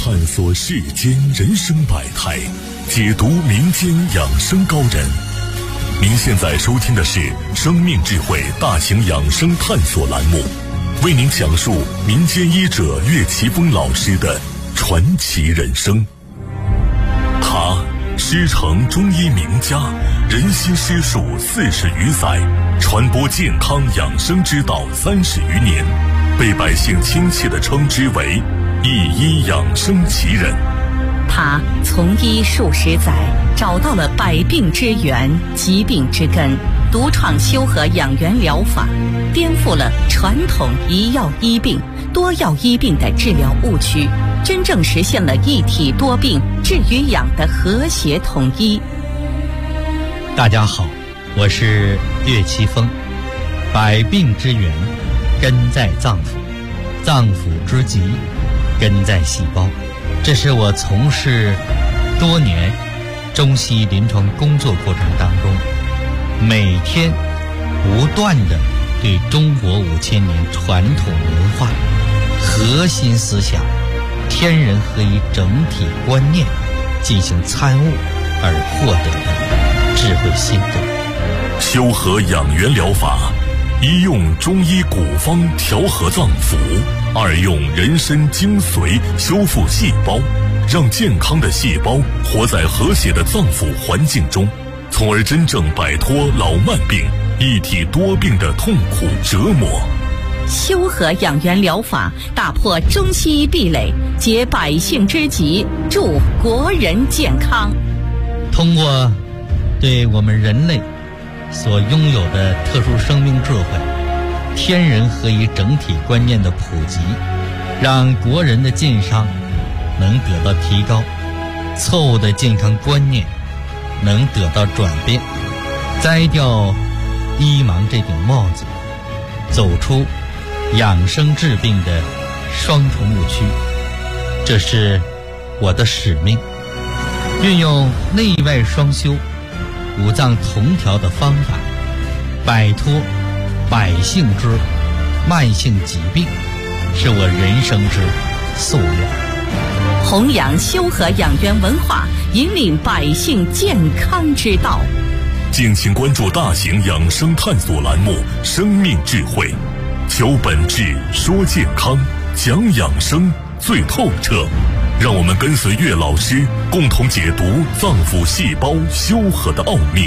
探索世间人生百态，解读民间养生高人。您现在收听的是生命智慧大型养生探索栏目，为您讲述民间医者岳奇峰老师的传奇人生。他师承中医名家，人心师术40余载，传播健康养生之道30余年，被百姓亲切地称之为一医养生奇人。 他从医数十载，找到了百病之源、疾病之根，独创修和养元疗法，颠覆了传统一药医病、多药医病的治疗误区，真正实现了一体多病、治与养的和谐统一。 大家好，我是岳奇峰。百病之源根在脏腑，脏腑之疾根在细胞。这是我从事多年中西医临床工作过程当中，每天不断地对中国5000年传统文化核心思想天人合一整体观念进行参悟而获得的智慧心得。 修和养元疗法，一用中医古方调和脏腑，二用人参精髓修复细胞，让健康的细胞活在和谐的脏腑环境中，从而真正摆脱老慢病、一体多病的痛苦折磨。 修和养元疗法打破中西医壁垒，解百姓之急，助国人健康。 通过对我们人类所拥有的特殊生命智慧、天人合一整体观念的普及，让国人的健康能得到提高，错误的健康观念能得到转变，摘掉医盲这顶帽子，走出养生治病的双重误区。这是我的使命，运用内外双修、五脏同调的方法，摆脱百姓之慢性疾病，是我人生之夙愿。 弘扬修和养元文化，引领百姓健康之道。 敬请关注大型养生探索栏目《生命智慧》，求本质，说健康，讲养生最透彻。让我们跟随岳老师，共同解读脏腑细胞修和的奥秘。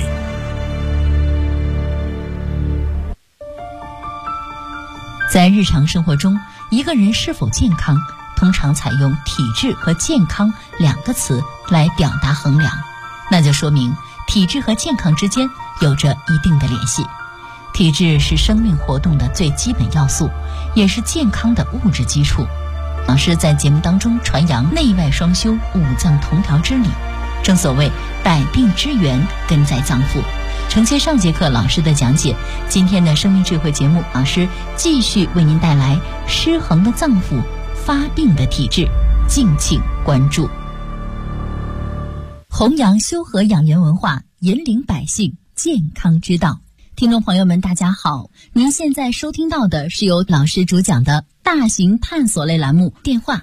在日常生活中，一个人是否健康，通常采用体质和健康2个词来表达衡量，那就说明体质和健康之间有着一定的联系。体质是生命活动的最基本要素，也是健康的物质基础。老师在节目当中传扬内外双修、五脏同调之理，正所谓百病之源根在脏腑。承接上节课老师的讲解，今天的生命智慧节目，老师继续为您带来失衡的脏腑、发病的体质，敬请关注。弘扬修和养元文化，引领百姓健康之道。听众朋友们大家好，您现在收听到的是由老师主讲的大型探索类栏目，电话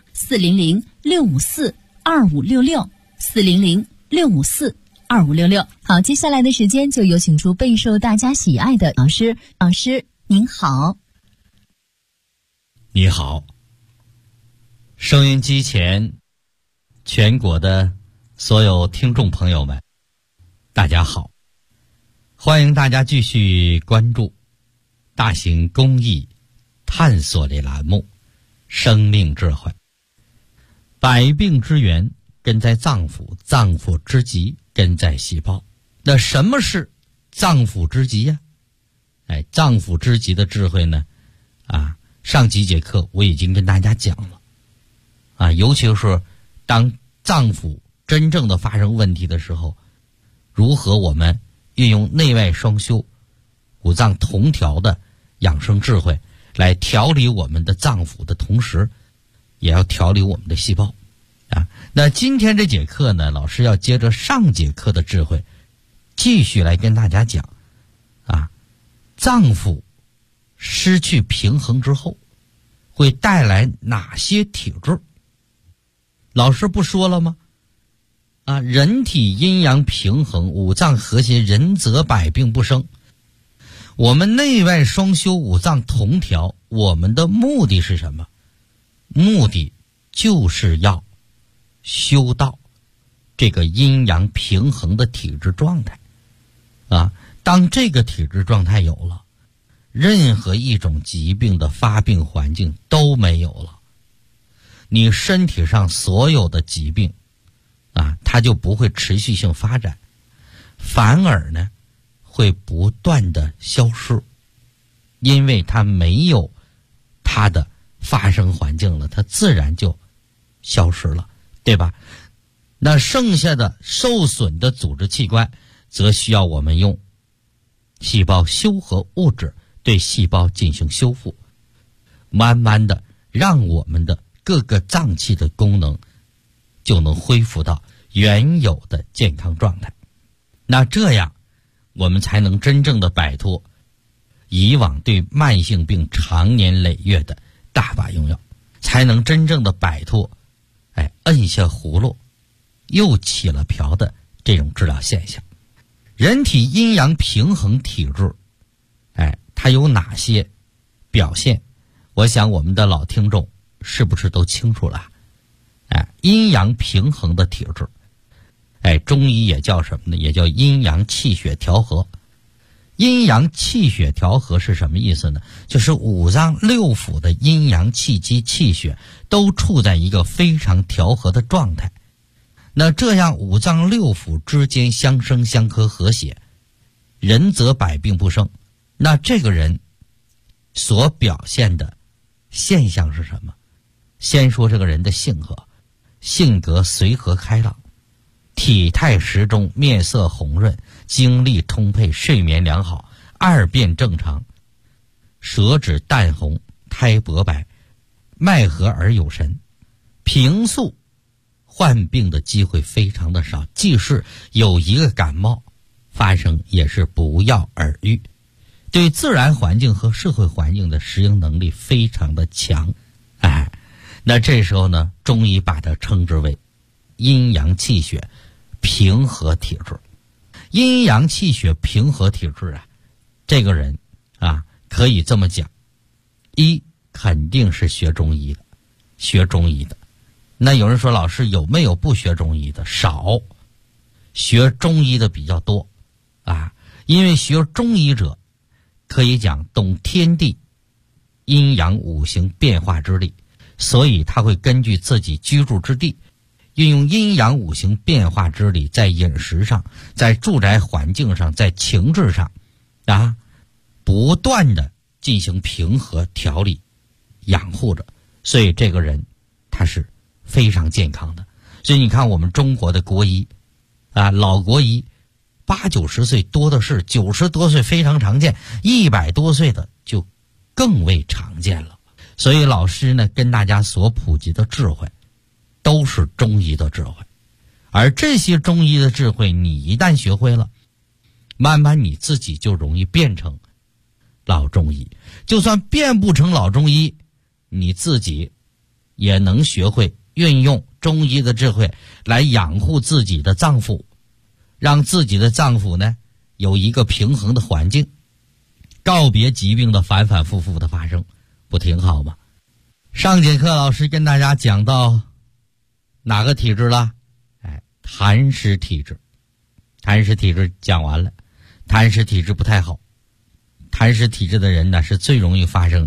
400-654-2566 400-654-2566。好，接下来的时间就有请出备受大家喜爱的老师。老师您好。 你好，收音机前全国的所有听众朋友们大家好，欢迎大家继续关注大型公益探索类栏目《生命智慧》。百病之源根在脏腑，脏腑之疾根在细胞。那什么是脏腑之疾呀？脏腑之疾的智慧呢？上几节课我已经跟大家讲了。尤其是当脏腑真正的发生问题的时候，如何我们运用内外双修、五脏同调的养生智慧来调理我们的脏腑的同时，也要调理我们的细胞。那今天这节课呢，老师要接着上节课的智慧，继续来跟大家讲脏腑失去平衡之后会带来哪些体质。 老师不说了吗？人体阴阳平衡，五脏和谐，人则百病不生。我们内外双修，五脏同调，我们的目的是什么？目的就是要修到这个阴阳平衡的体质状态当这个体质状态有了，任何一种疾病的发病环境都没有了，你身体上所有的疾病它就不会持续性发展，反而呢会不断的消失，因为它没有它的发生环境了，它自然就消失了，对吧？那剩下的受损的组织器官则需要我们用细胞修合物质对细胞进行修复，慢慢的让我们的各个脏器的功能就能恢复到原有的健康状态。那这样我们才能真正的摆脱以往对慢性病长年累月的大把用药，才能真正的摆脱摁下葫芦又起了瓢的这种治疗现象。人体阴阳平衡体质它有哪些表现？我想我们的老听众是不是都清楚了？阴阳平衡的体质中医也叫什么呢？也叫阴阳气血调和。阴阳气血调和是什么意思呢？就是五脏六腑的阴阳气机气血都处在一个非常调和的状态。那这样五脏六腑之间相生相克和谐，人则百病不生。那这个人所表现的现象是什么？先说这个人的性格随和开朗，体态适中，面色红润，精力充沛，睡眠良好，二便正常，舌质淡红，苔薄白，脉和而有神，平素患病的机会非常的少，即使有一个感冒发生也是不药而愈，对自然环境和社会环境的适应能力非常的强。那这时候呢，中医把它称之为阴阳气血平和体质。阴阳气血平和体质这个人可以这么讲，一肯定是学中医的。那有人说，老师有没有不学中医的？少，学中医的比较多因为学中医者可以讲懂天地阴阳五行变化之力，所以他会根据自己居住之地，运用阴阳五行变化之力，在饮食上，在住宅环境上，在情志上不断的进行平和调理养护着，所以这个人他是非常健康的。所以你看我们中国的国医老国医80-90岁多的是，90多岁非常常见，100多岁的就更为常见了。所以老师呢跟大家所普及的智慧都是中医的智慧，而这些中医的智慧你一旦学会了，慢慢你自己就容易变成老中医。就算变不成老中医，你自己也能学会运用中医的智慧来养护自己的脏腑，让自己的脏腑呢有一个平衡的环境，告别疾病的反反复复的发生，不挺好吗？上节课老师跟大家讲到哪个体质了？痰湿体质。痰湿体质讲完了，痰湿体质不太好。痰湿体质的人呢是最容易发生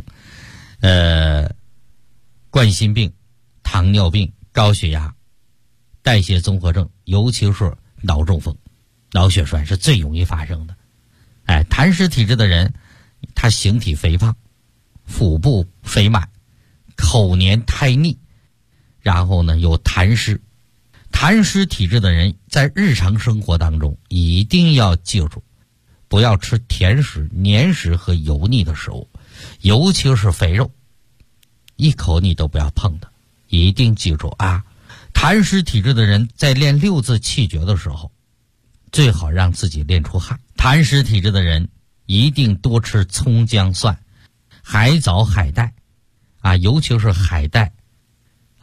冠心病、糖尿病、高血压、代谢综合症，尤其是脑中风、脑血栓是最容易发生的。痰湿体质的人他形体肥胖，腹部肥满，口黏苔腻，然后呢有痰湿。痰湿体质的人在日常生活当中一定要记住，不要吃甜食、黏食和油腻的食物，尤其是肥肉，一口你都不要碰的，一定记住痰湿体质的人在练6字气诀的时候，最好让自己练出汗。痰湿体质的人一定多吃葱姜蒜、海藻海带尤其是海带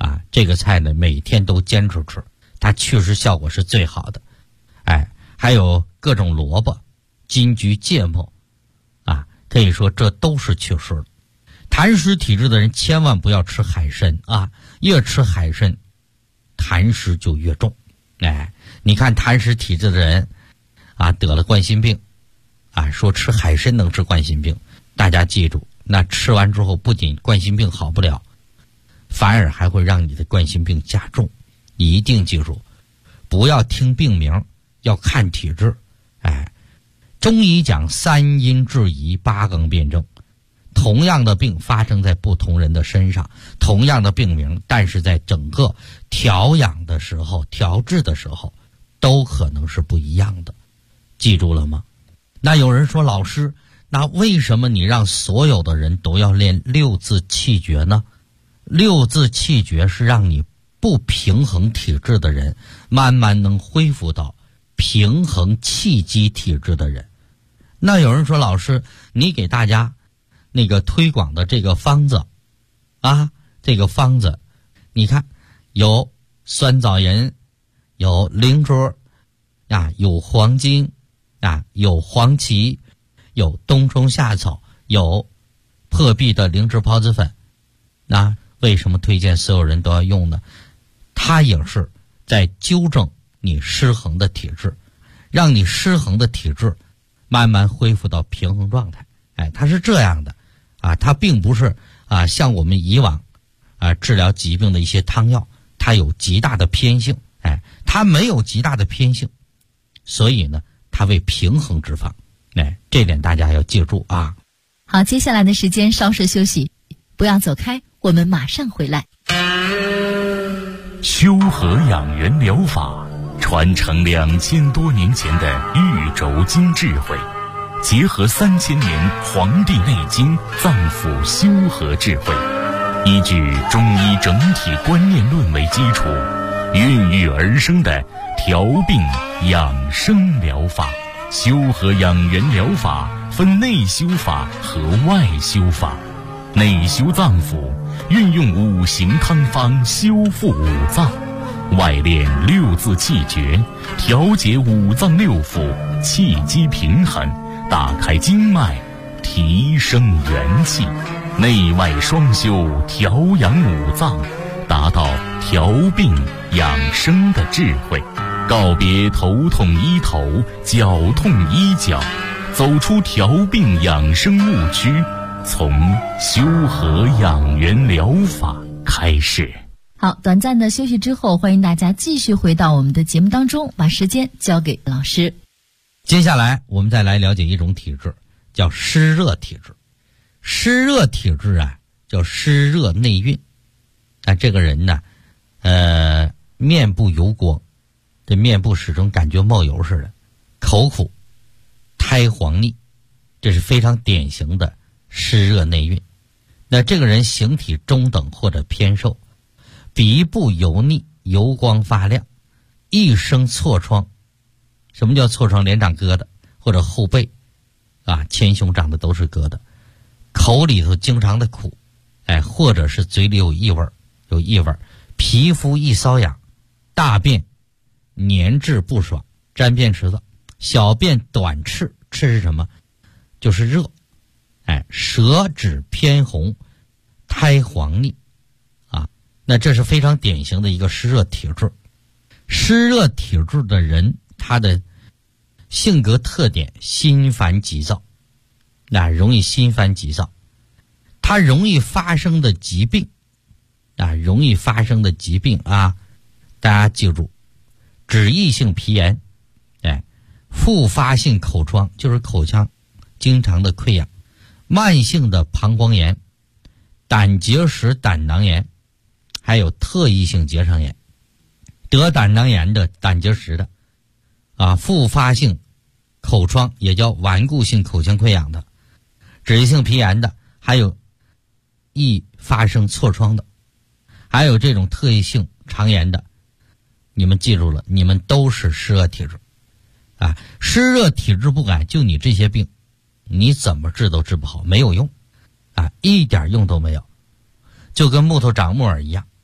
啊，这个菜呢每天都坚持吃，它确实效果是最好的。还有各种萝卜、金桔、芥末啊，可以说这都是祛湿的。痰湿体质的人千万不要吃海参啊，越吃海参痰湿就越重。你看痰湿体质的人啊，得了冠心病啊，说吃海参能治冠心病，大家记住，那吃完之后不仅冠心病好不了，反而还会让你的冠心病加重。一定记住，不要听病名，要看体质。中医讲3阴治宜，8纲辩证。同样的病发生在不同人的身上，同样的病名，但是在整个调养的时候、调治的时候，都可能是不一样的。记住了吗？那有人说，老师，那为什么你让所有的人都要练6字气诀呢？6字气诀是让你不平衡体质的人慢慢能恢复到平衡气机体质的人。那有人说，老师，你给大家那个推广的这个方子啊，这个方子你看有酸枣仁，有灵芝啊，有黄精啊，有黄芪，有冬虫夏草，有破壁的灵芝孢子粉。那为什么推荐所有人都要用呢？它也是在纠正你失衡的体质，让你失衡的体质慢慢恢复到平衡状态。它是这样的啊，它并不是啊像我们以往啊治疗疾病的一些汤药，它有极大的偏性。它没有极大的偏性，所以呢，它为平衡脂肪。这点大家要记住啊。 好，接下来的时间稍事休息，不要走开，我们马上回来。 修和养元疗法传承2000多年前的玉轴经智慧，结合3000年《黄帝内经》脏腑修和智慧，依据中医整体观念论为基础，孕育而生的调病养生疗法。修和养元疗法分内修法和外修法。内修脏腑，运用5行汤方修复五脏；外练6字气诀，调节五脏六腑，气机平衡，打开经脉，提升元气。内外双修，调养五脏，达到调病养生的智慧。告别头痛医头，脚痛医脚，走出调病养生误区，从修和养元疗法开始。 好，短暂的休息之后，欢迎大家继续回到我们的节目当中，把时间交给老师。 接下来我们再来了解一种体质，叫湿热体质。湿热体质啊，叫湿热内蕴。这个人呢，面部油光，这面部始终感觉冒油似的，口苦，苔黄腻，这是非常典型的湿热内蕴。那这个人形体中等或者偏瘦，鼻部油腻，油光发亮，一生痤疮。什么叫痤疮？脸长疙瘩，或者后背啊前胸长的都是疙瘩，口里头经常的苦，或者是嘴里有异味，皮肤易瘙痒，大便粘滞不爽，沾便池子，小便短赤，赤是什么？就是热。舌质偏红，苔黄腻啊，那这是非常典型的一个湿热体质。湿热体质的人，他的性格特点心烦急躁，容易心烦急躁。他容易发生的疾病大家记住，脂溢性皮炎，复发性口疮，就是口腔经常的溃疡，慢性的膀胱炎，胆结石、胆囊炎，还有特异性结肠炎。得胆囊炎的、胆结石的复发性口疮，也叫顽固性口腔溃疡的，脂溢性皮炎的，还有易发生痤疮的，还有这种特异性肠炎的，你们记住了，你们都是湿热体质湿热体质不改，就你这些病你怎么治都治不好，没有用一点用都没有，就跟木头长木耳一样，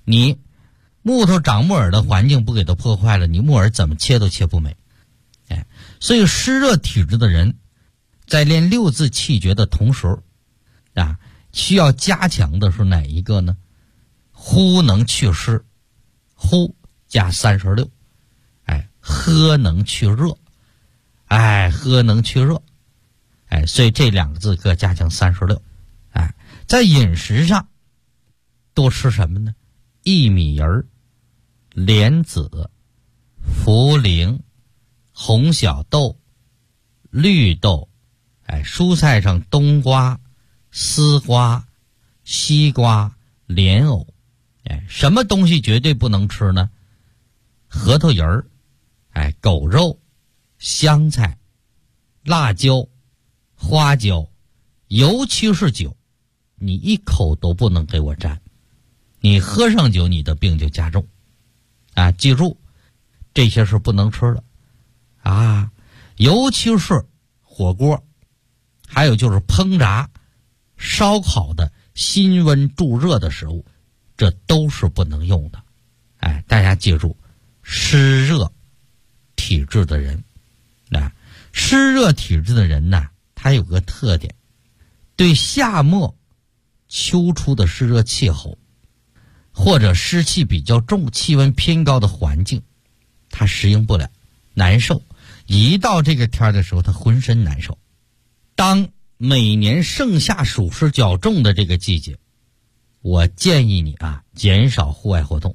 你木头长木耳的环境不给它破坏了，你木耳怎么切都切不美。所以湿热体质的人在练六字气诀的同时需要加强的是哪一个呢？呼能去湿，呼加36，喝能去热，喝能去热，所以这2个字各加强36。在饮食上多吃什么呢？薏米仁、莲子、茯苓、红小豆、绿豆，蔬菜上冬瓜、丝瓜、西瓜、莲藕。什么东西绝对不能吃呢？核桃仁儿、狗肉、香菜、辣椒、花椒，尤其是酒，你一口都不能给我沾。你喝上酒，你的病就加重。记住，这些是不能吃的尤其是火锅，还有就是烹炸、烧烤的辛温助热的食物，这都是不能用的。大家记住，湿热体质的人，湿热体质的人呢，他有个特点，对夏末秋初的湿热气候或者湿气比较重、气温偏高的环境，他适应不了，难受。一到这个天的时候，他浑身难受。当每年盛夏暑湿较重的这个季节，我建议你减少户外活动。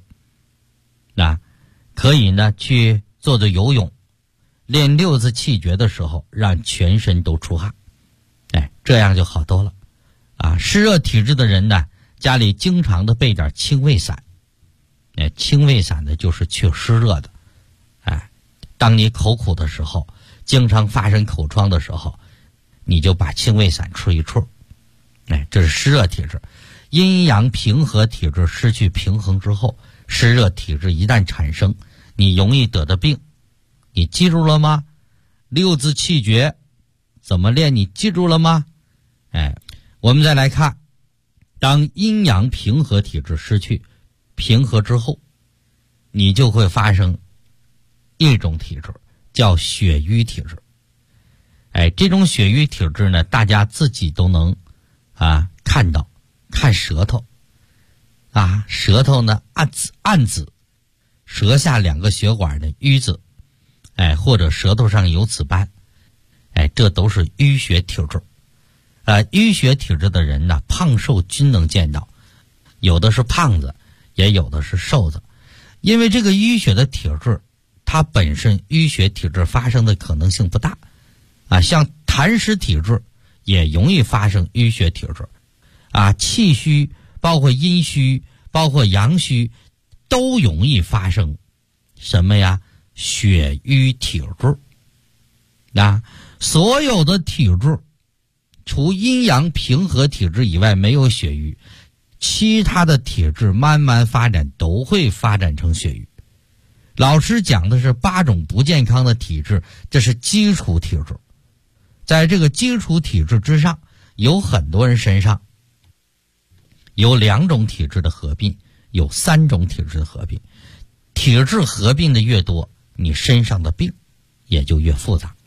可以呢去做做游泳，练六字气诀的时候让全身都出汗，这样就好多了。湿热体质的人呢，家里经常的备点清胃散。清胃散呢就是去湿热的。当你口苦的时候，经常发生口疮的时候，你就把清胃散吃一吃。这是湿热体质。阴阳平和体质失去平衡之后，湿热体质一旦产生，你容易得的病，你记住了吗？六字气诀怎么练，你记住了吗？我们再来看，当阴阳平和体质失去平和之后，你就会发生一种体质，叫血瘀体质。这种血瘀体质呢，大家自己都能看到，看舌头舌头呢暗紫，舌下2个血管的瘀紫，或者舌头上有紫斑，这都是淤血体质。淤血体质的人呢，胖瘦均能见到，有的是胖子，也有的是瘦子。因为这个淤血的体质，它本身淤血体质发生的可能性不大像痰湿体质也容易发生淤血体质气虚，包括阴虚，包括阳虚，都容易发生什么呀？血瘀体质。所有的体质除阴阳平和体质以外没有血瘀，其他的体质慢慢发展都会发展成血瘀。老师讲的是8种不健康的体质，这是基础体质。在这个基础体质之上，有很多人身上有2种体质的合并，有3种体质的合并。体质合并的越多，你身上的病也就越复杂。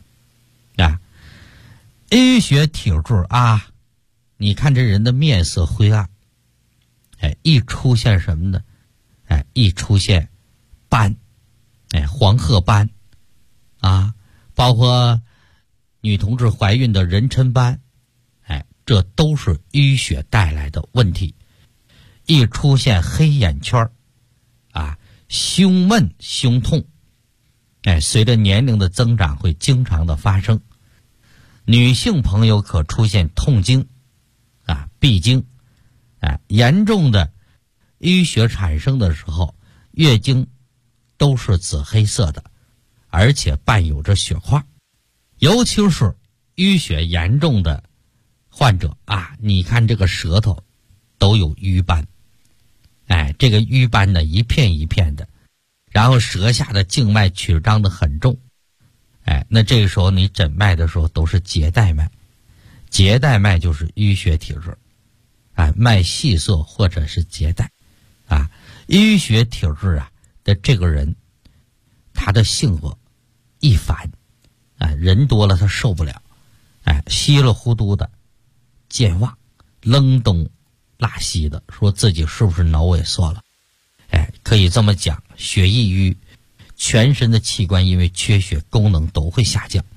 淤血体质你看这人的面色灰暗，一出现什么呢？一出现斑，黄褐斑包括女同志怀孕的妊娠斑，这都是淤血带来的问题。一出现黑眼圈胸闷胸痛，随着年龄的增长会经常的发生。女性朋友可出现痛经闭经，严重的淤血产生的时候，月经都是紫黑色的，而且伴有着血块。尤其是淤血严重的患者你看这个舌头都有瘀斑，这个瘀斑呢一片一片的，然后舌下的静脉曲张的很重，那这个时候你诊脉的时候都是结带脉，结带脉就是淤血体质，脉细涩或者是结带淤血体质啊的这个人，他的性格易烦，人多了他受不了，稀里糊涂的，健忘，愣东拉西的，说自己是不是脑萎缩了？可以这么讲，血易瘀，全身的器官因为缺血，功能都会下降。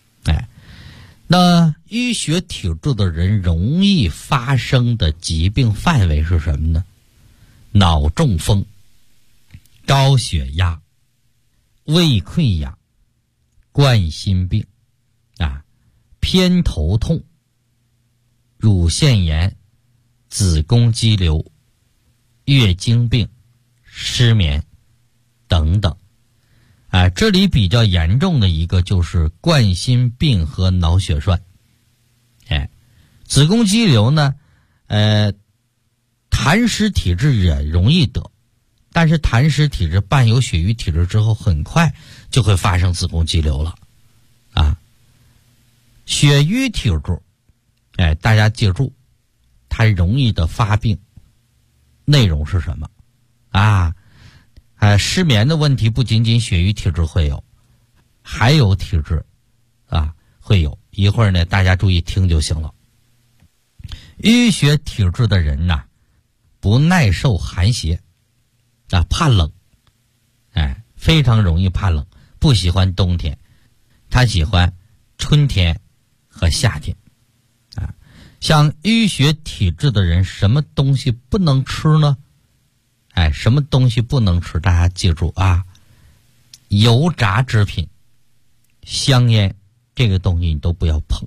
那淤血体质的人容易发生的疾病范围是什么呢？脑中风、高血压、胃溃疡、冠心病偏头痛、乳腺炎、子宫肌瘤、月经病、失眠等等。这里比较严重的一个就是冠心病和脑血栓。子宫肌瘤呢，痰湿体质也容易得，但是痰湿体质伴有血瘀体质之后，很快就会发生子宫肌瘤了。血瘀体质，大家记住，它容易的发病内容是什么？失眠的问题不仅仅血瘀体质会有，还有体质会有。一会儿呢，大家注意听就行了。淤血体质的人呐，不耐受寒邪，怕冷，非常容易怕冷，不喜欢冬天，他喜欢春天和夏天。像淤血体质的人，什么东西不能吃呢？什么东西不能吃？大家记住油炸制品、香烟这个东西你都不要碰。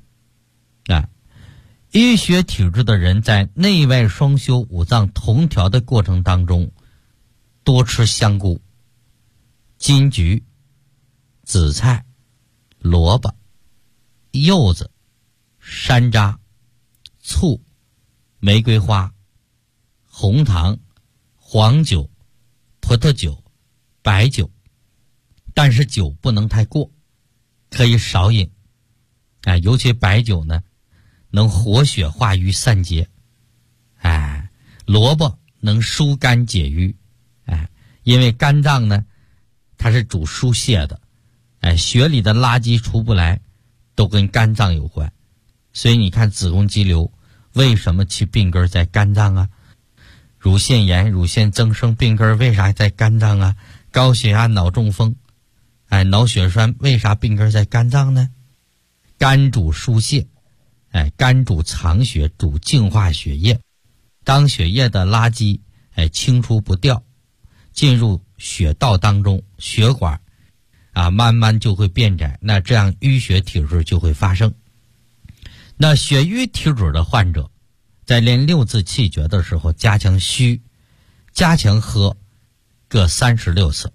淤血体质的人在内外双修、五脏同调的过程当中，多吃香菇、金桔、紫菜、萝卜、柚子、山楂、醋、玫瑰花、红糖、黄酒、葡萄酒、白酒，但是酒不能太过，可以少饮。尤其白酒呢，能活血化瘀散结。萝卜能疏肝解郁。因为肝脏呢，它是主疏泄的。血里的垃圾出不来，都跟肝脏有关。所以你看子宫肌瘤为什么其病根在肝脏乳腺炎、乳腺增生病根为啥在肝脏高血压、脑中风、脑血栓为啥病根在肝脏呢？肝主疏泄，肝主藏血，主净化血液。当血液的垃圾清除不掉，进入血道当中，血管慢慢就会变窄，那这样淤血体质就会发生。那血瘀体质的患者在练六字气诀的时候，加强虚，加强和，各36次。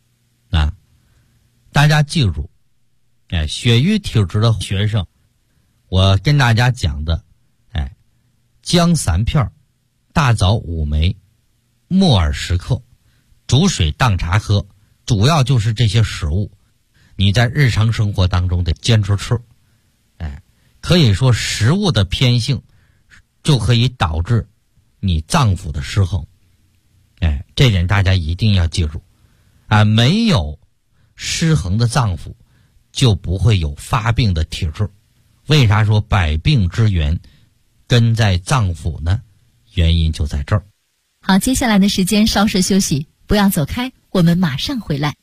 大家记住，血瘀体质的学生，我跟大家讲的，姜3片，大枣5枚，木耳10克，煮水当茶喝，主要就是这些食物，你在日常生活当中得坚持吃。可以说食物的偏性就可以导致你脏腑的失衡。这点大家一定要记住。没有失衡的脏腑，就不会有发病的体质。为啥说百病之源根在脏腑呢？原因就在这儿。 好，接下来的时间稍事休息，不要走开，我们马上回来。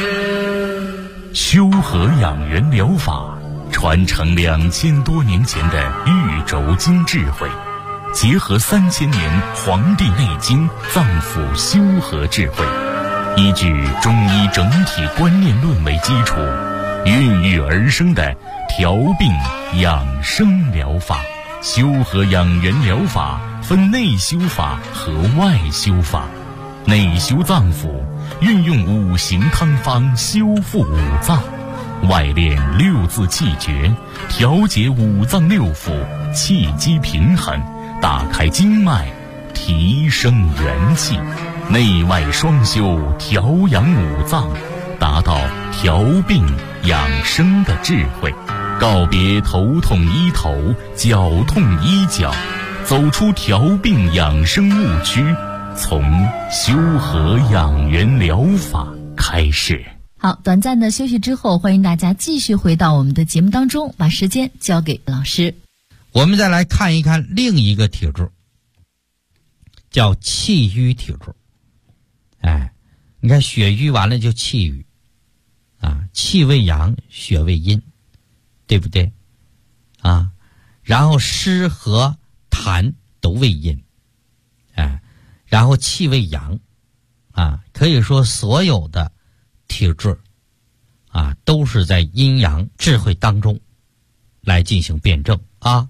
修和养元疗法传承2000多年前的玉轴经智慧，结合3000年《黄帝内经》脏腑修和智慧，依据中医整体观念论为基础，孕育而生的调病养生疗法。修和养元疗法分内修法和外修法。内修脏腑，运用5行汤方修复五脏；外练6字气诀，调节五脏六腑，气机平衡，打开经脉，提升元气。内外双修，调养五脏，达到调病养生的智慧。告别头痛医头，脚痛医脚，走出调病养生误区， 从修和养元疗法开始。 好，短暂的休息之后，欢迎大家继续回到我们的节目当中，把时间交给老师。 我们再来看一看另一个体质，叫气郁体质。你看血瘀完了就气郁啊，气为阳，血为阴，对不对啊？然后湿和痰都为阴，然后气为阳啊，可以说所有的体质啊都是在阴阳智慧当中来进行辩证啊。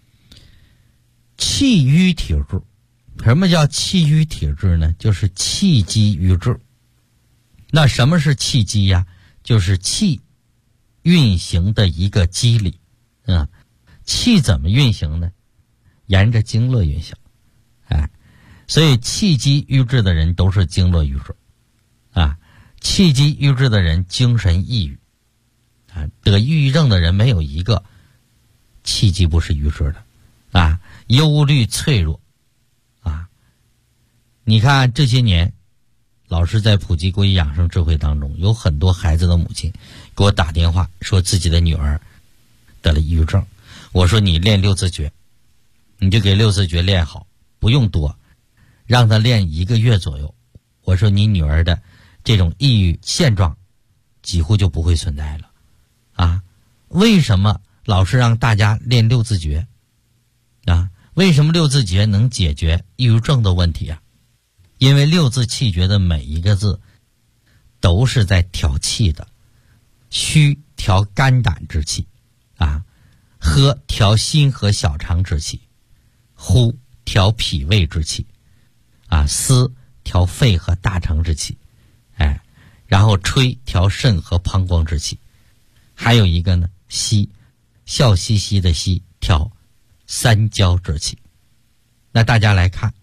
气郁体质，什么叫气郁体质呢？就是气机郁滞。那什么是气机呀？就是气运行的一个机理啊。气怎么运行呢？沿着经络运行，所以气机郁滞的人都是经络郁滞啊。气机郁滞的人精神抑郁啊，得抑郁症的人没有一个气机不是郁滞的啊。忧虑脆弱啊，你看这些年老师在普及国医养生智慧当中，有很多孩子的母亲给我打电话说自己的女儿得了抑郁症。我说你练六字诀，你就给六字诀练好，不用多，让她练1个月左右。我说你女儿的这种抑郁现状几乎就不会存在了啊。为什么老师让大家练六字诀啊？为什么六字诀能解决抑郁症的问题啊？因为六字气诀的每一个字都是在调气的。虚调肝胆之气啊，喝调心和小肠之气，呼调脾胃之气啊，思调肺和大肠之气，然后吹调肾和膀胱之气，还有一个呢，息笑嘻嘻的息调三焦之气。那大家来看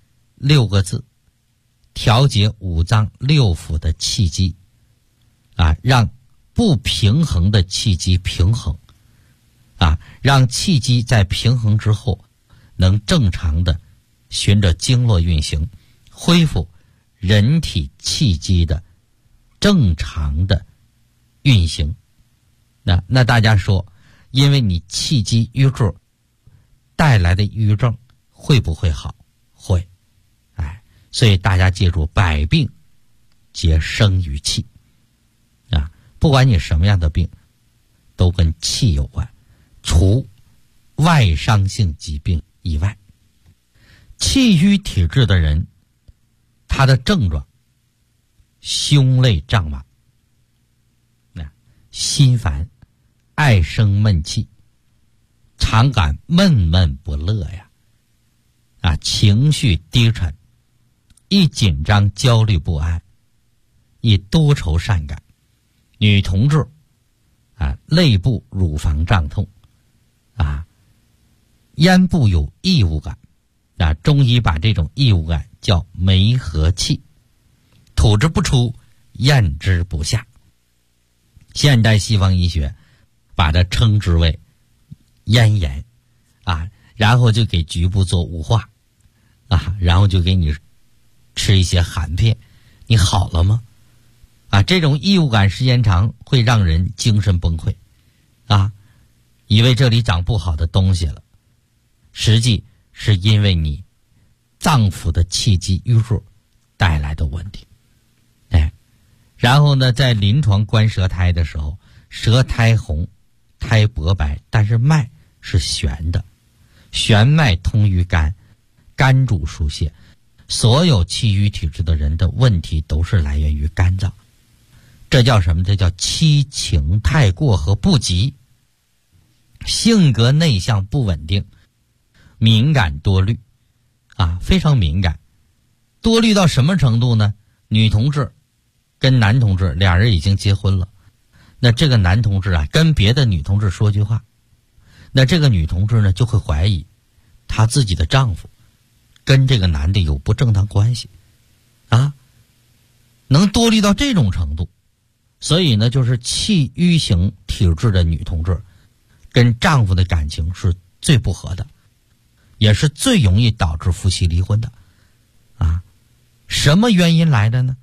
6个字，调节五脏六腑的气机啊，让不平衡的气机平衡啊，让气机在平衡之后能正常的循着经络运行，恢复人体气机的正常的运行。那大家说，因为你气机郁滞带来的抑郁症会不会好？会。所以大家记住，百病皆生于气啊，不管你什么样的病都跟气有关，除外伤性疾病以外。气郁体质的人，他的症状胸肋胀满，心烦，爱生闷气，常感闷闷不乐呀，情绪低沉，易紧张焦虑不安，易多愁善感。女同志肋部乳房胀痛咽部有异物感中医把这种异物感叫梅核气，吐之不出，咽之不下。现代西方医学把它称之为咽炎然后就给局部做雾化然后就给你吃一些含片，你好了吗？这种异物感时间长会让人精神崩溃以为这里长不好的东西了，实际是因为你脏腑的气机郁滞带来的问题。然后呢，在临床观舌苔的时候，舌苔红，苔薄白，但是脉是悬的，悬脉通于肝，肝主疏泄。所有气郁体质的人的问题都是来源于肝脏，这叫什么？这叫七情太过和不及，性格内向不稳定，敏感多虑非常敏感。多虑到什么程度呢？女同志跟男同志俩人已经结婚了，那这个男同志跟别的女同志说句话，那这个女同志呢就会怀疑她自己的丈夫跟这个男的有不正当关系能多虑到这种程度。所以呢，就是气郁型体质的女同志跟丈夫的感情是最不和的，也是最容易导致夫妻离婚的什么原因来的呢？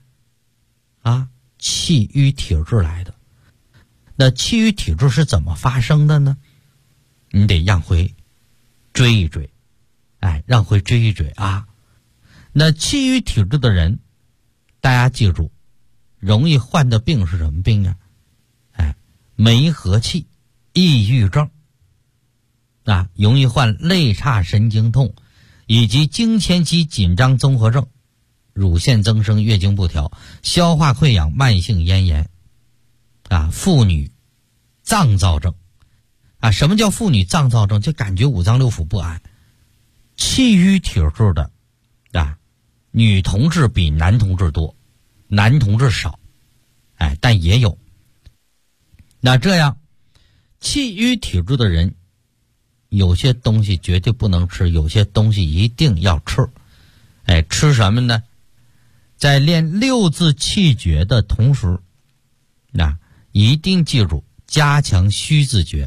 气郁体质来的。那气郁体质是怎么发生的呢？你得让回追一追，让回追一追啊。那气郁体质的人，大家记住，容易患的病是什么病啊？没和气、抑郁症容易患肋叉神经痛以及经前期紧张综合症、乳腺增生、月经不调、消化溃疡、慢性咽炎妇女脏躁症什么叫妇女脏躁症？就感觉五脏六腑不安。气郁体质的女同志比男同志多，男同志少但也有。那这样气郁体质的人，有些东西绝对不能吃，有些东西一定要吃。吃什么呢？在练六字气诀的同时一定记住加强虚字诀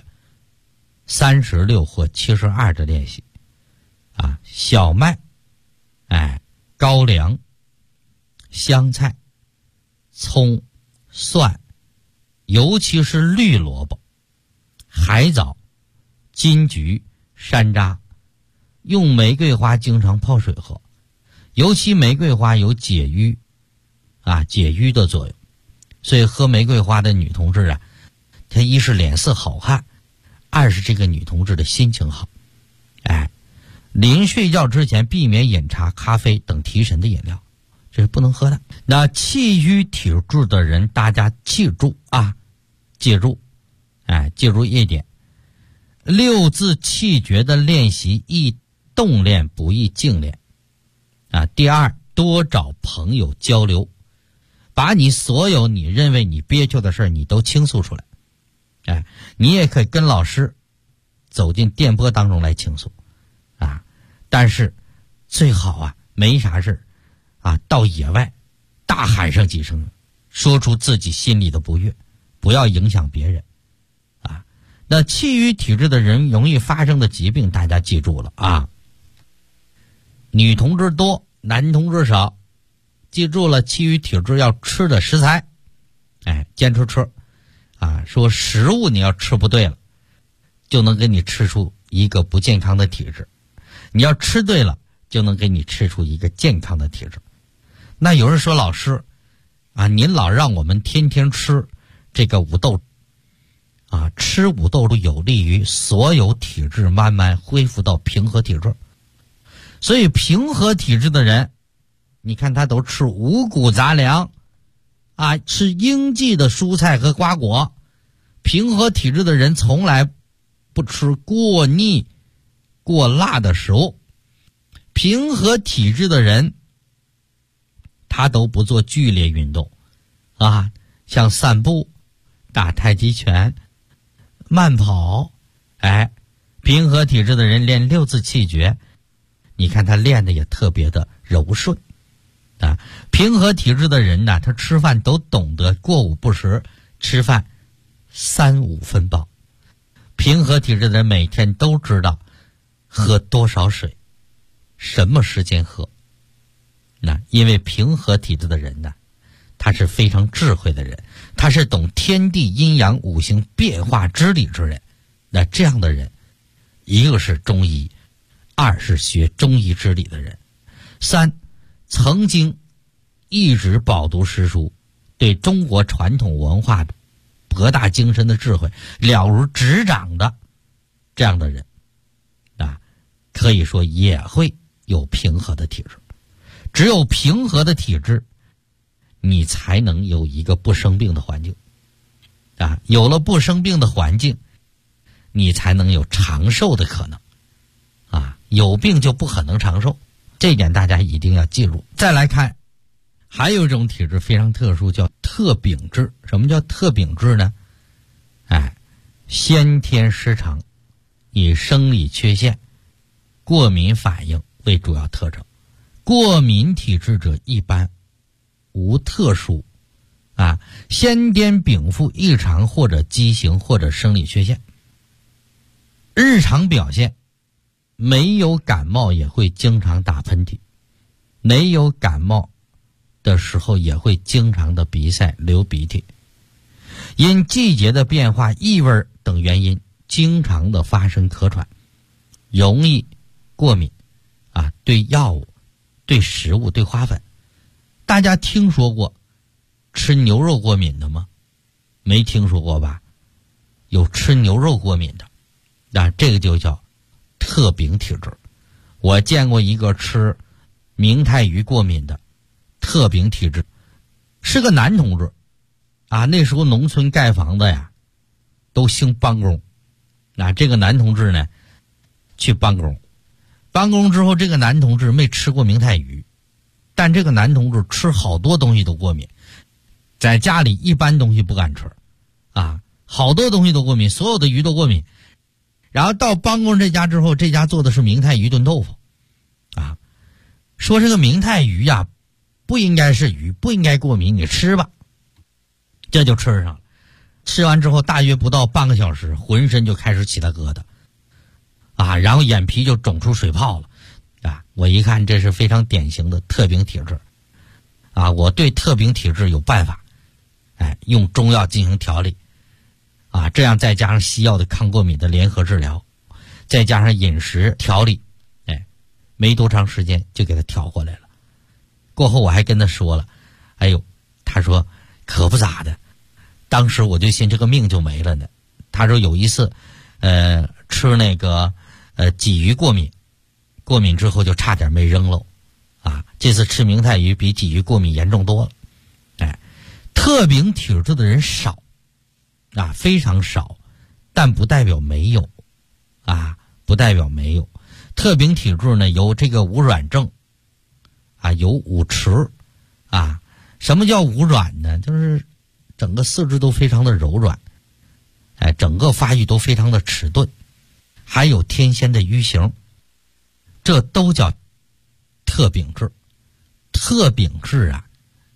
36或72的练习小麦高粱、香菜、葱、蒜，尤其是绿萝卜、海藻、金桔、山楂，用玫瑰花经常泡水喝，尤其玫瑰花有解郁解郁的作用，所以喝玫瑰花的女同志她一是脸色好看，二是这个女同志的心情好。临睡觉之前避免饮茶、咖啡等提神的饮料，这是不能喝的。那气郁体质的人，大家记住记住一点，六字气诀的练习易动练不易静练第二，多找朋友交流，把你所有你认为你憋屈的事你都倾诉出来你也可以跟老师走进电波当中来倾诉但是最好没啥事到野外大喊上几声，说出自己心里的不悦，不要影响别人那气郁体质的人容易发生的疾病，大家记住了女同志多，男同志少。记住了，气郁体质要吃的食材坚持吃说食物你要吃不对了，就能给你吃出一个不健康的体质，你要吃对了，就能给你吃出一个健康的体质。那有人说，老师您老让我们天天吃这个五豆吃五豆有利于所有体质慢慢恢复到平和体质。所以平和体质的人，你看他都吃五谷杂粮吃应季的蔬菜和瓜果。平和体质的人从来不吃过腻过辣的食物。平和体质的人他都不做剧烈运动像散步、打太极拳、慢跑平和体质的人练六字气诀，你看他练的也特别的柔顺平和体质的人他吃饭都懂得过午不食，吃饭3-5分饱。平和体质的人每天都知道喝多少水，什么时间喝因为平和体质的人他是非常智慧的人，他是懂天地阴阳五行变化之理之人。那这样的人，一个是中医，二是学中医之理的人，三曾经一直饱读诗书，对中国传统文化的博大精深的智慧了如指掌的这样的人可以说也会有平和的体质。只有平和的体质，你才能有一个不生病的环境有了不生病的环境，你才能有长寿的可能有病就不可能长寿，这一点大家一定要记住。再来看，还有一种体质非常特殊，叫特禀质。什么叫特禀质呢？先天失常，以生理缺陷、过敏反应为主要特征。过敏体质者一般无特殊先天禀赋异常或者畸形或者生理缺陷。日常表现没有感冒也会经常打喷嚏，没有感冒的时候也会经常的鼻塞、流鼻涕。因季节的变化、异味等原因，经常的发生咳喘，容易过敏啊，对药物、对食物、对花粉。大家听说过吃牛肉过敏的吗？没听说过吧？有吃牛肉过敏的，啊，这个就叫特禀体质。我见过一个吃明太鱼过敏的特禀体质，是个男同志啊。那时候农村盖房子呀，都兴帮工。啊，这个男同志呢，去帮工，帮工之后，这个男同志没吃过明太鱼，但这个男同志吃好多东西都过敏，在家里一般东西不敢吃，啊，好多东西都过敏，所有的鱼都过敏。然后到帮工这家之后，这家做的是明太鱼炖豆腐，啊，说这个明太鱼呀，不应该是鱼，不应该过敏，你吃吧，这就吃上了。吃完之后，大约不到半个小时，浑身就开始起了疙瘩，啊，然后眼皮就肿出水泡了，啊，我一看这是非常典型的特禀体质，啊，我对特禀体质有办法，哎，用中药进行调理，啊，这样再加上西药的抗过敏的联合治疗，再加上饮食调理，哎，没多长时间就给他调回来了。过后我还跟他说了，哎呦，他说可不咋的。当时我就寻这个命就没了呢。他说有一次，吃那个鲫鱼过敏，过敏之后就差点没扔喽，啊，这次吃明太鱼比鲫鱼过敏严重多了。哎，特禀体质的人少，啊，非常少，但不代表没有，啊，不代表没有。特禀体质呢，有这个无软症，啊，有五迟，啊，什么叫无软呢？就是整个四肢都非常的柔软，哎，整个发育都非常的迟钝，还有天仙的瘀形，这都叫特禀质。特禀质啊，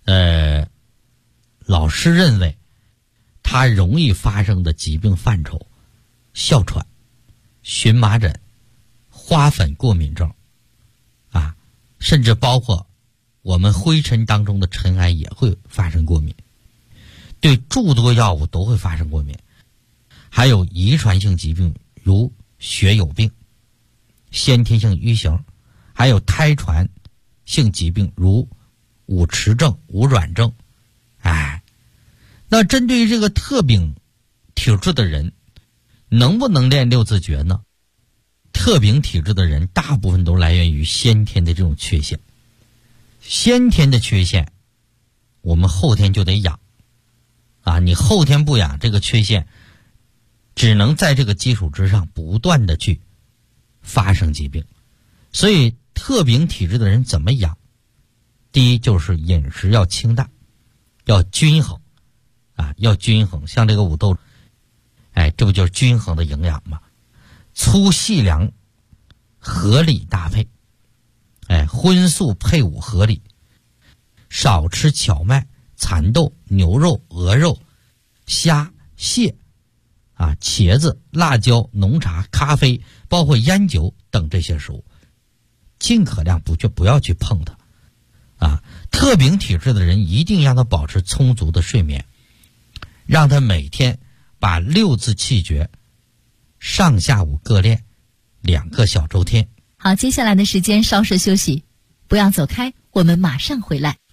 老师认为它容易发生的疾病范畴，哮喘、荨麻疹、花粉过敏症，啊，甚至包括我们灰尘当中的尘埃也会发生过敏。对诸多药物都会发生过敏，还有遗传性疾病，如血友病、先天性瘀形，还有胎传性疾病，如五迟症、无软症。哎，那针对于这个特禀体质的人，能不能练六字诀呢？特禀体质的人大部分都来源于先天的这种缺陷，先天的缺陷，我们后天就得养。啊，你后天不养，这个缺陷只能在这个基础之上不断的去发生疾病。所以特禀体质的人怎么养？第一就是饮食要清淡，要均衡，啊，要均衡。像这个五豆，哎，这不就是均衡的营养吗？粗细粮合理搭配，哎，荤素配伍合理，少吃荞麦、蚕豆、牛肉、鹅肉、虾、蟹，啊，茄子、辣椒、浓茶、咖啡，包括烟酒等这些食物，尽可量不要去碰它，啊，特禀体质的人一定让他保持充足的睡眠，让他每天把六字气诀上下午各练2个小周天。 好，接下来的时间稍事休息，不要走开，我们马上回来。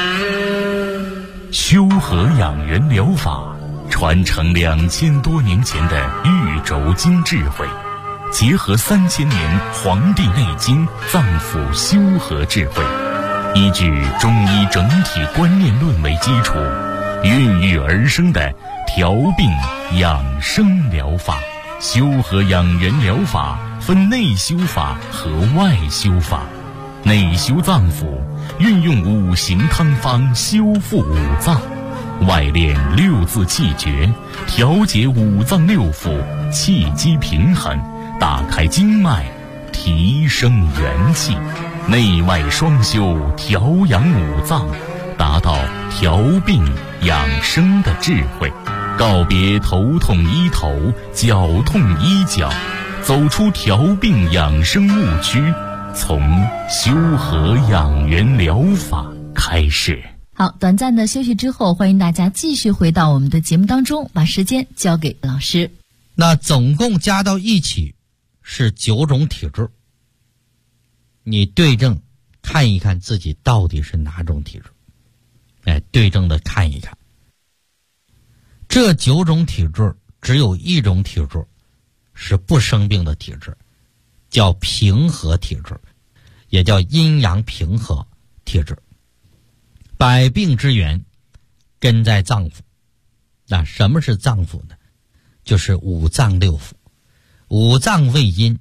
修和养元疗法传承2000多年前的玉轴经智慧，结合3000年《黄帝内经》脏腑修和智慧，依据中医整体观念论为基础，孕育而生的调病养生疗法。修和养元疗法分内修法和外修法。内修脏腑，运用5行汤方修复五脏；外练6字气诀，调节五脏六腑，气机平衡，打开经脉，提升元气。内外双修，调养五脏，达到调病养生的智慧。告别头痛医头，脚痛医脚，走出调病养生误区，从修和养元疗法开开始。 好，短暂的休息之后，欢迎大家继续回到我们的节目当中，把时间交给老师。 那总共加到一起是9种体质，你对症看一看自己到底是哪种体质，对症的看一看。这9种体质只有一种体质是不生病的体质，叫平和体质，也叫阴阳平和体质。百病之源根在脏腑。那什么是脏腑呢？就是五脏六腑。五脏为阴，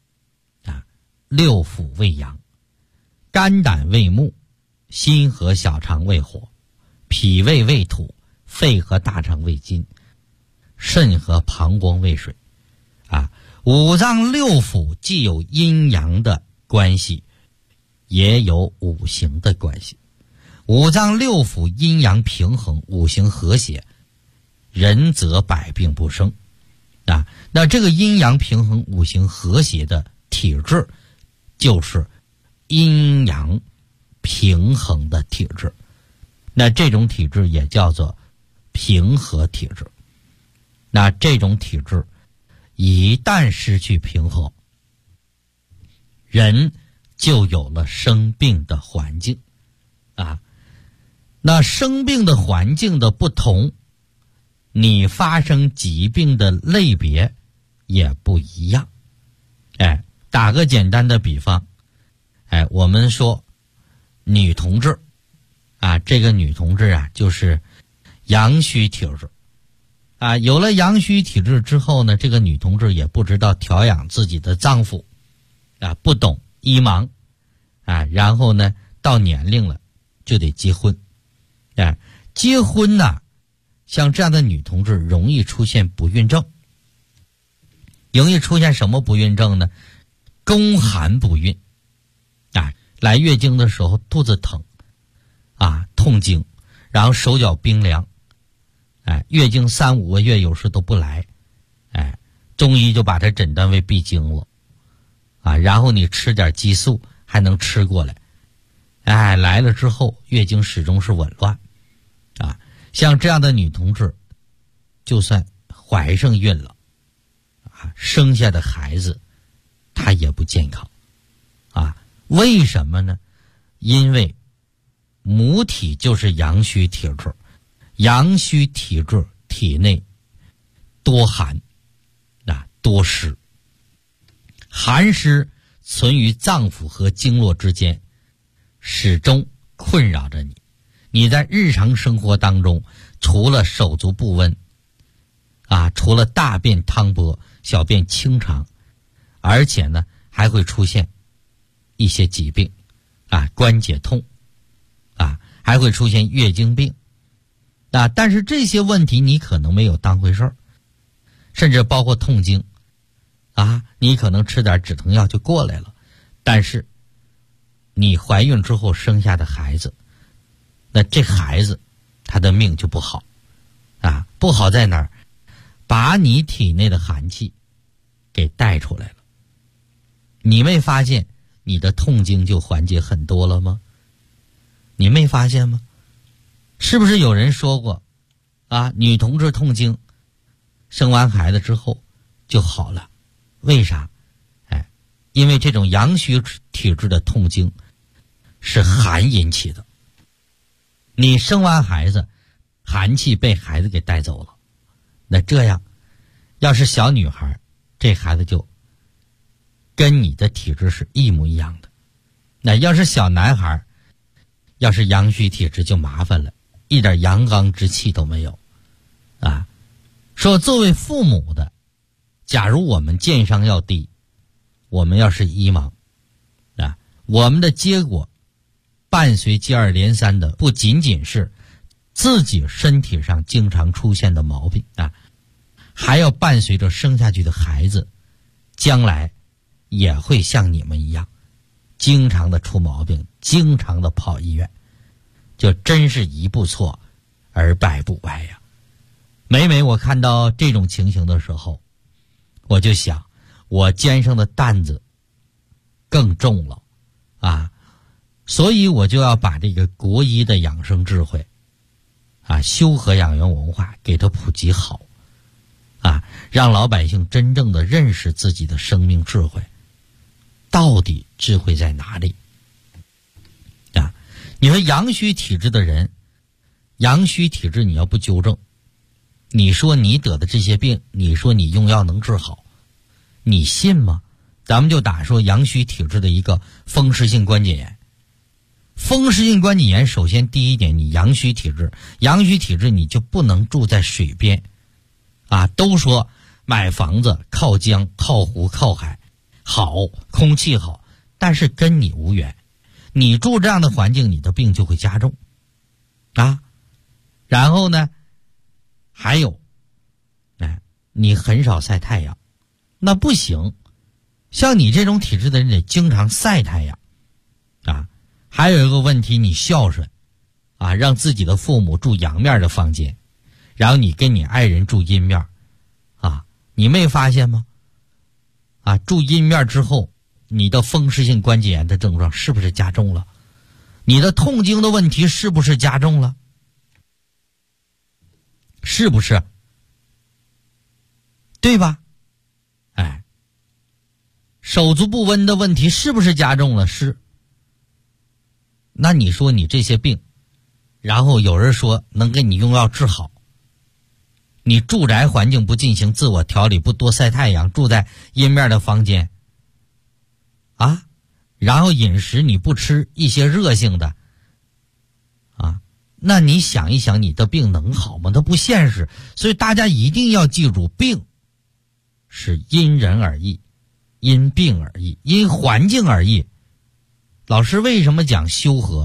六腑为阳。肝胆为木，心和小肠为火，脾胃为土，肺和大肠为金，肾和膀胱为水。五脏六腑既有阴阳的关系，也有五行的关系。五脏六腑阴阳平衡，五行和谐，人则百病不生。那这个阴阳平衡、五行和谐的体质，就是阴阳平衡的体质。那这种体质也叫做平和体质。那这种体质一旦失去平和，人就有了生病的环境。那生病的环境的不同，你发生疾病的类别也不一样。打个简单的比方，我们说女同志这个女同志就是阳虚体质。有了阳虚体质之后呢，这个女同志也不知道调养自己的脏腑，不懂医盲，然后呢到年龄了就得结婚。结婚像这样的女同志容易出现不孕症。容易出现什么不孕症呢？宫寒不孕。来月经的时候肚子疼，痛经，然后手脚冰凉，月经3、5个月有时都不来，中医就把它诊断为闭经了，然后你吃点激素还能吃过来，来了之后月经始终是紊乱，像这样的女同志，就算怀上孕了，生下的孩子她也不健康，为什么呢？因为母体就是阳虚体质，阳虚体质体内多寒，多湿，寒湿存于脏腑和经络之间，始终困扰着你。你在日常生活当中，除了手足不温，除了大便汤薄、小便清长，而且呢还会出现一些疾病，关节痛，还会出现月经病，但是这些问题你可能没有当回事儿，甚至包括痛经，你可能吃点止疼药就过来了，但是你怀孕之后生下的孩子，那这孩子他的命就不好，不好在哪儿？把你体内的寒气给带出来了。你没发现你的痛经就缓解很多了吗？你没发现吗？是不是有人说过女同志痛经生完孩子之后就好了？为啥？因为这种阳虚体质的痛经是寒引起的。你生完孩子，寒气被孩子给带走了，那这样要是小女孩，这孩子就跟你的体质是一模一样的。那要是小男孩，要是阳虚体质就麻烦了，一点阳刚之气都没有。说作为父母的，假如我们健商要低，我们要是医盲，我们的结果伴随接二连三的不仅仅是自己身体上经常出现的毛病，还要伴随着生下去的孩子将来也会像你们一样经常的出毛病，经常的跑医院，就真是一不错而百不歪呀。每每我看到这种情形的时候，我就想我肩上的担子更重了， 所以我就要把这个国医的养生智慧修和养元文化给它普及好让老百姓真正的认识自己的生命智慧，到底智慧在哪里你说阳虚体质的人，阳虚体质你要不纠正，你说你得的这些病，你说你用药能治好，你信吗？咱们就打说阳虚体质的一个风湿性关节炎。风湿性关节炎首先第一点，你阳虚体质，阳虚体质你就不能住在水边都说买房子靠江靠湖靠海好，空气好，但是跟你无缘，你住这样的环境，你的病就会加重然后呢还有你很少晒太阳，那不行，像你这种体质的人得经常晒太阳还有一个问题，你孝顺让自己的父母住阳面的房间，然后你跟你爱人住阴面你没发现吗住阴面之后，你的风湿性关节炎的症状是不是加重了？你的痛经的问题是不是加重了？是不是？对吧？手足不温的问题是不是加重了？是。那你说你这些病，然后有人说能给你用药治好，你住宅环境不进行自我调理，不多晒太阳，住在阴面的房间然后饮食你不吃一些热性的那你想一想，你的病能好吗？它不现实。所以大家一定要记住，病是因人而异，因病而异，因环境而异。老师为什么讲修和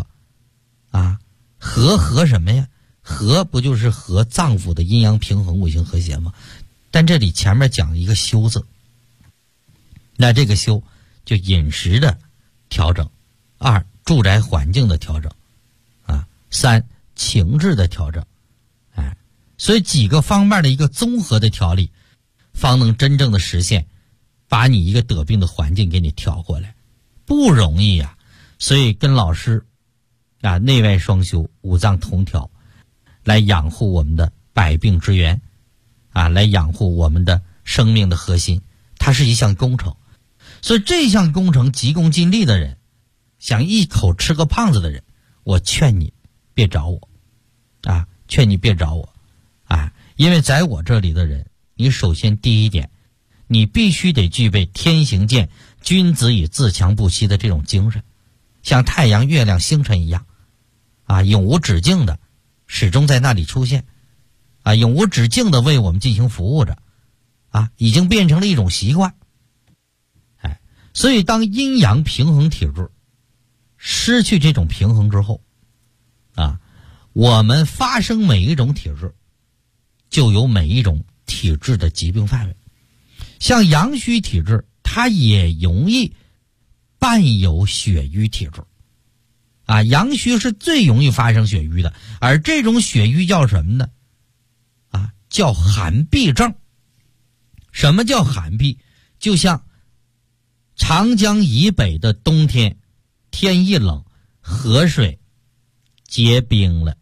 和什么呀？和不就是和脏腑的阴阳平衡，五行和谐吗？但这里前面讲一个修字，那这个修就饮食的调整，2住宅环境的调整3情志的调整所以几个方面的一个综合的调理，方能真正的实现把你一个得病的环境给你调过来，不容易所以跟老师内外双修，五脏同调，来养护我们的百病之源来养护我们的生命的核心，它是一项工程。所以这项工程急功近利的人，想一口吃个胖子的人，我劝你别找我劝你别找我因为在我这里的人，你首先第一点，你必须得具备天行健，君子以自强不息的这种精神，像太阳月亮星辰一样永无止境的始终在那里出现永无止境的为我们进行服务着已经变成了一种习惯所以当阴阳平衡体质失去这种平衡之后我们发生每一种体质就有每一种体质的疾病范围。像阳虚体质，它也容易伴有血瘀体质阳虚是最容易发生血瘀的，而这种血瘀叫什么呢叫寒痹症。什么叫寒痹？就像长江以北的冬天，天一冷，河水结冰了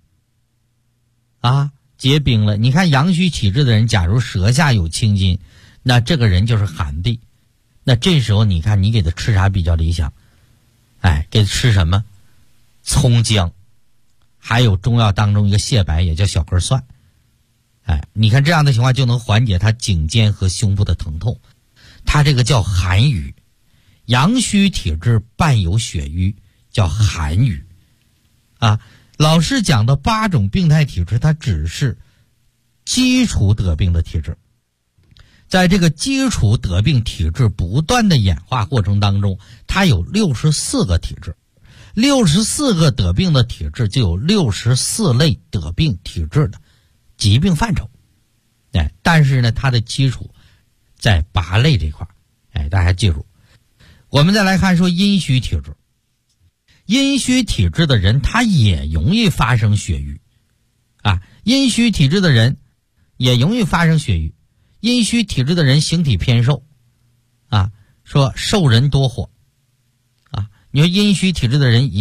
结冰了。你看阳虚体质的人，假如舌下有青筋，那这个人就是寒痹。那这时候你看你给他吃啥比较理想？给他吃什么？葱姜，还有中药当中一个蟹白，也叫小根蒜。你看这样的情况就能缓解他颈肩和胸部的疼痛。他这个叫寒瘀，阳虚体质伴有血瘀，叫寒瘀老师讲的8种病态体质，它只是基础得病的体质。在这个基础得病体质不断的演化过程当中，它有64个体质，64个得病的体质就有64类得病体质的疾病范畴。但是呢，它的基础在8类这块大家记住。我们再来看说阴虚体质，阴虚体质的人他也容易发生血瘀阴虚体质的人也容易发生血瘀。阴虚体质的人形体偏瘦说瘦人多火你说阴虚体质的人一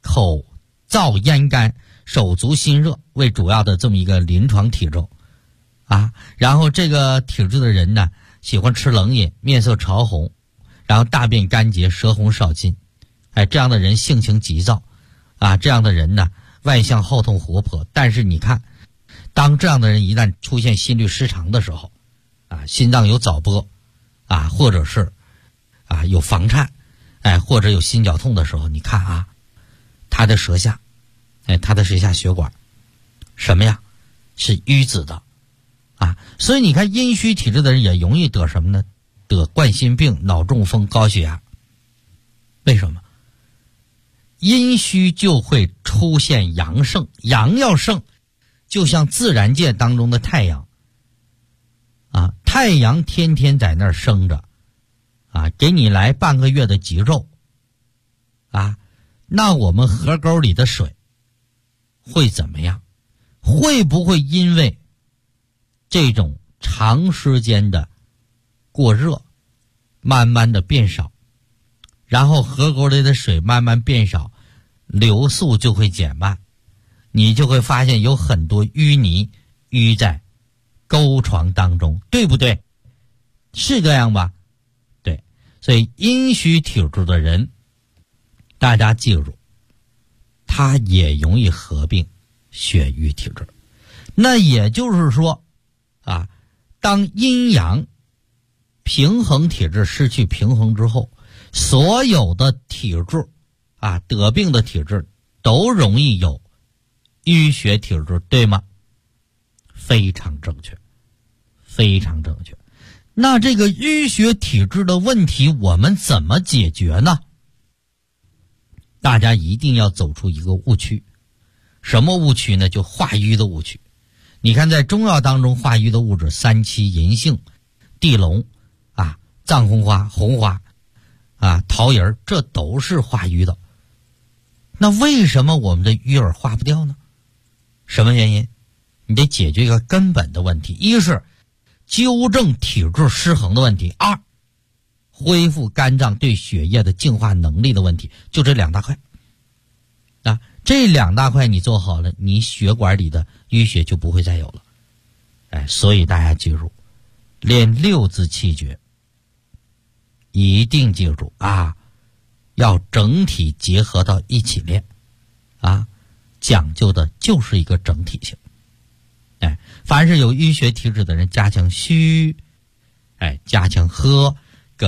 口燥咽干、手足心热为主要的这么一个临床体征啊。然后这个体质的人呢，喜欢吃冷饮，面色潮红，然后大便干结，舌红少津。这样的人性情急躁啊，这样的人呢外向好动活泼，但是你看，当这样的人一旦出现心律失常的时候啊，心脏有早搏啊，或者是啊有房颤，或者有心绞痛的时候，你看啊，他的舌下血管什么呀，是淤紫的啊。所以你看阴虚体质的人也容易得什么呢？得冠心病、脑中风、高血压。为什么？阴虚就会出现阳盛，阳要盛，就像自然界当中的太阳啊，太阳天天在那儿生着啊，给你来半个月的极昼啊，那我们河沟里的水会怎么样？会不会因为这种长时间的过热慢慢的变少，然后河沟里的水慢慢变少，流速就会减慢，你就会发现有很多淤泥淤在沟床当中，对不对？是这样吧？对。所以阴虚体质的人，大家记住，他也容易合并血瘀体质。那也就是说啊，当阴阳平衡体质失去平衡之后，所有的体质啊，得病的体质都容易有淤血体质，对吗？非常正确，非常正确。那这个淤血体质的问题我们怎么解决呢？大家一定要走出一个误区。什么误区呢？就化瘀的误区。你看在中药当中，化瘀的物质三七、银杏、地龙啊、藏红花、红花啊、桃仁，这都是化瘀的。那为什么我们的瘀儿化不掉呢？什么原因？你得解决一个根本的问题，一是纠正体质失衡的问题，二恢复肝脏对血液的净化能力的问题，就这两大块啊。这两大块你做好了，你血管里的淤血就不会再有了。所以大家记住，练六字气诀一定记住啊，要整体结合到一起练啊，讲究的就是一个整体性。凡是有淤血体质的人，加强虚，加强喝个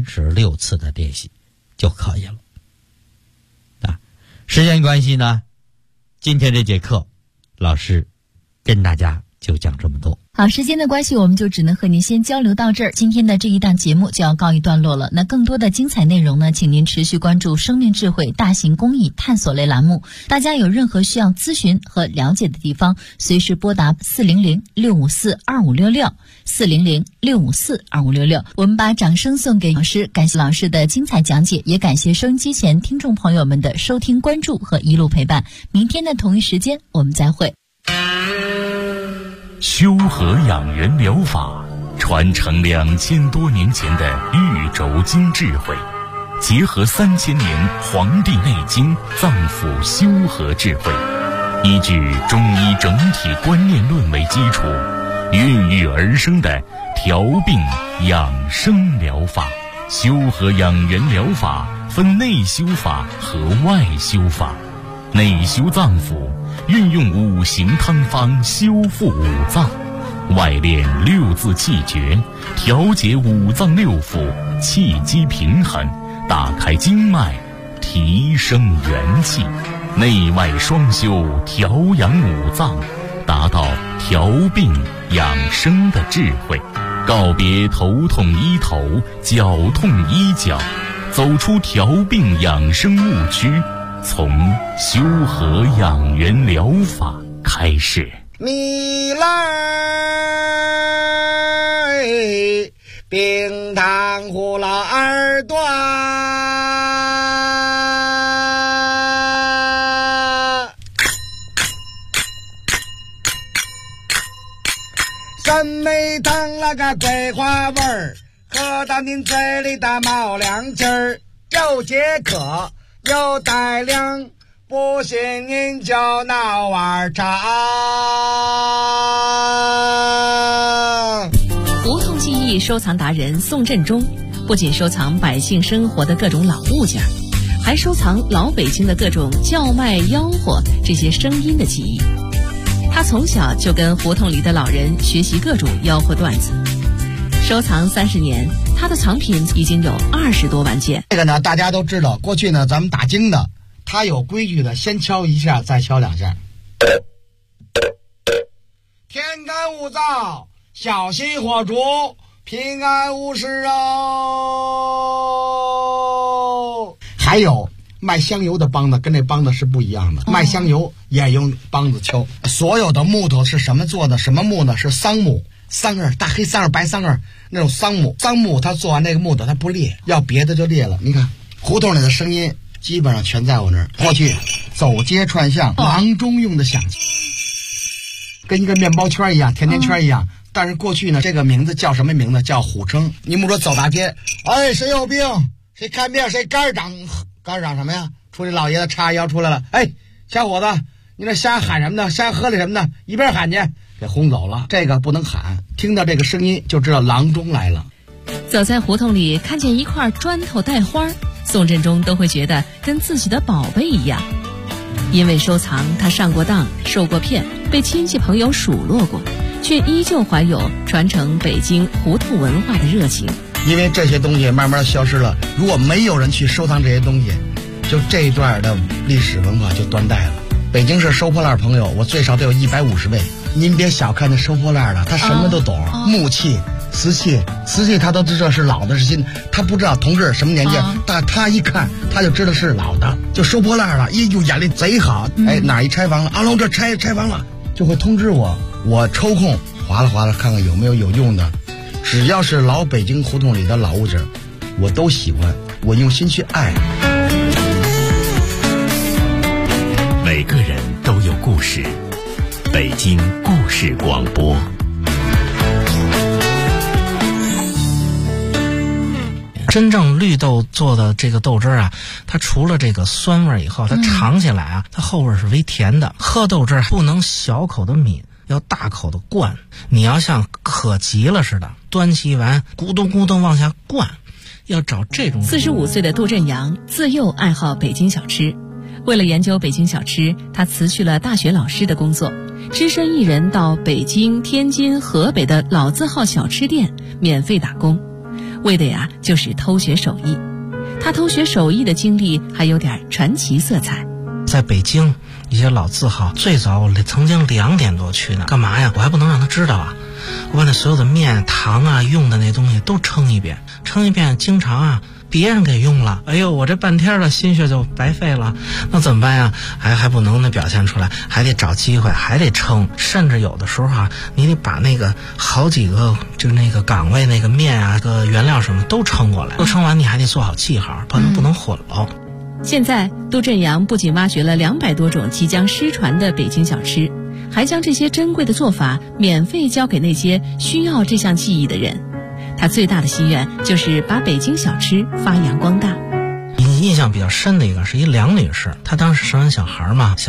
36次的练习就可以了。时间关系呢，今天这节课老师跟大家就讲这么多。 好，时间的关系，我们就只能和您先交流到这儿。今天的这一档节目就要告一段落了。那更多的精彩内容呢，请您持续关注生命智慧大型公益探索类栏目。大家有任何需要咨询和了解的地方，随时拨打400-654-2566 400-654-2566。我们把掌声送给老师，感谢老师的精彩讲解，也感谢收音机前听众朋友们的收听关注和一路陪伴。明天的同一时间我们再会。 修和养元疗法传承2000多年前的玉轴经智慧，结合3000年《黄帝内经》脏腑修和智慧，依据中医整体观念论为基础，孕育而生的调病养生疗法。修和养元疗法分内修法和外修法。内修脏腑，运用5行汤方修复五脏；外练6字气诀，调节五脏六腑，气机平衡，打开经脉，提升元气。内外双修，调养五脏，达到调病养生的智慧。告别头痛医头，脚痛医脚，走出调病养生误区，从修和养元疗法开始。 米来冰糖胡老二段，酸梅汤那个桂花味儿，喝到您嘴里的冒凉气儿，又解渴又带凉， 不信您就闹玩唱。 胡同记忆收藏达人宋振中不仅收藏百姓生活的各种老物件，还收藏老北京的各种叫卖吆喝这些声音的记忆。他从小就跟胡同里的老人学习各种吆喝段子，收藏30年，他的藏品已经有20多万件。 这个呢，大家都知道，过去呢，咱们打更的，他有规矩的，先敲一下，再敲2下。天干物燥，小心火烛，平安无事哦。还有卖香油的梆子跟这梆子是不一样的，卖香油也用梆子敲。所有的木头是什么做的？什么木呢？是桑木，桑叶，大黑桑叶、白桑叶那种桑木。桑木它做完那个木头它不裂，要别的就裂了。你看胡同里的声音基本上全在我那儿。过去走街串巷，郎中用的响器，跟一个面包圈一样，甜甜圈一样。但是过去呢，这个名字叫什么名字？叫虎称。你们说走大街，哎，谁有病？谁看病？谁肝长什么呀？出去老爷子叉腰出来了，哎，小伙子，你那瞎喊什么呢？瞎喝了什么呢？一边喊去，给轰走了。这个不能喊，听到这个声音就知道郎中来了。 走在胡同里，看见一块砖头带花，宋振中都会觉得跟自己的宝贝一样。因为收藏，他上过当，受过骗，被亲戚朋友数落过，却依旧怀有传承北京胡同文化的热情。 因为这些东西慢慢消失了，如果没有人去收藏这些东西，就这一段的历史文化就断代了。北京市收破烂朋友，我最少得有150位。您别小看这收破烂的，他什么都懂，木器、瓷器他都知道是老的是新的，他不知道同志什么年纪，但他一看他就知道是老的，就收破烂了，呦眼力贼好。哎，哪一拆房了？阿龙这拆房了，就会通知我，我抽空划拉看看有没有用的。只要是老北京胡同里的老物件，我都喜欢，我用心去爱。 每个人都有故事，北京故事广播。 真正绿豆做的这个豆汁啊，它除了这个酸味以后，它尝起来啊，它后味是微甜的。喝豆汁不能小口的抿，要大口的灌，你要像渴急了似的，端起一碗咕咚咕咚往下灌，要找这种。 45岁的杜振阳自幼爱好北京小吃，为了研究北京小吃，他辞去了大学老师的工作，只身一人到北京、天津、河北的老字号小吃店免费打工，为的呀就是偷学手艺。他偷学手艺的经历还有点传奇色彩。 在北京一些老字号，最早我曾经2点多去呢，干嘛呀？我还不能让他知道啊！我把那所有的面、糖啊、用的那东西都称一遍，经常啊别人给用了，哎呦，我这半天的心血就白费了，那怎么办呀？还不能表现出来，还得找机会，还得称，甚至有的时候啊，你得把那个好几个就是那个岗位那个面啊、个原料什么都称过来，都称完你还得做好记号，不能混喽。 现在杜振阳不仅挖掘了200多种即将失传的北京小吃，还将这些珍贵的做法免费交给那些需要这项技艺的人。他最大的心愿就是把北京小吃发扬光大。 印象比较深的一个是一梁女士，她当时生完小孩嘛，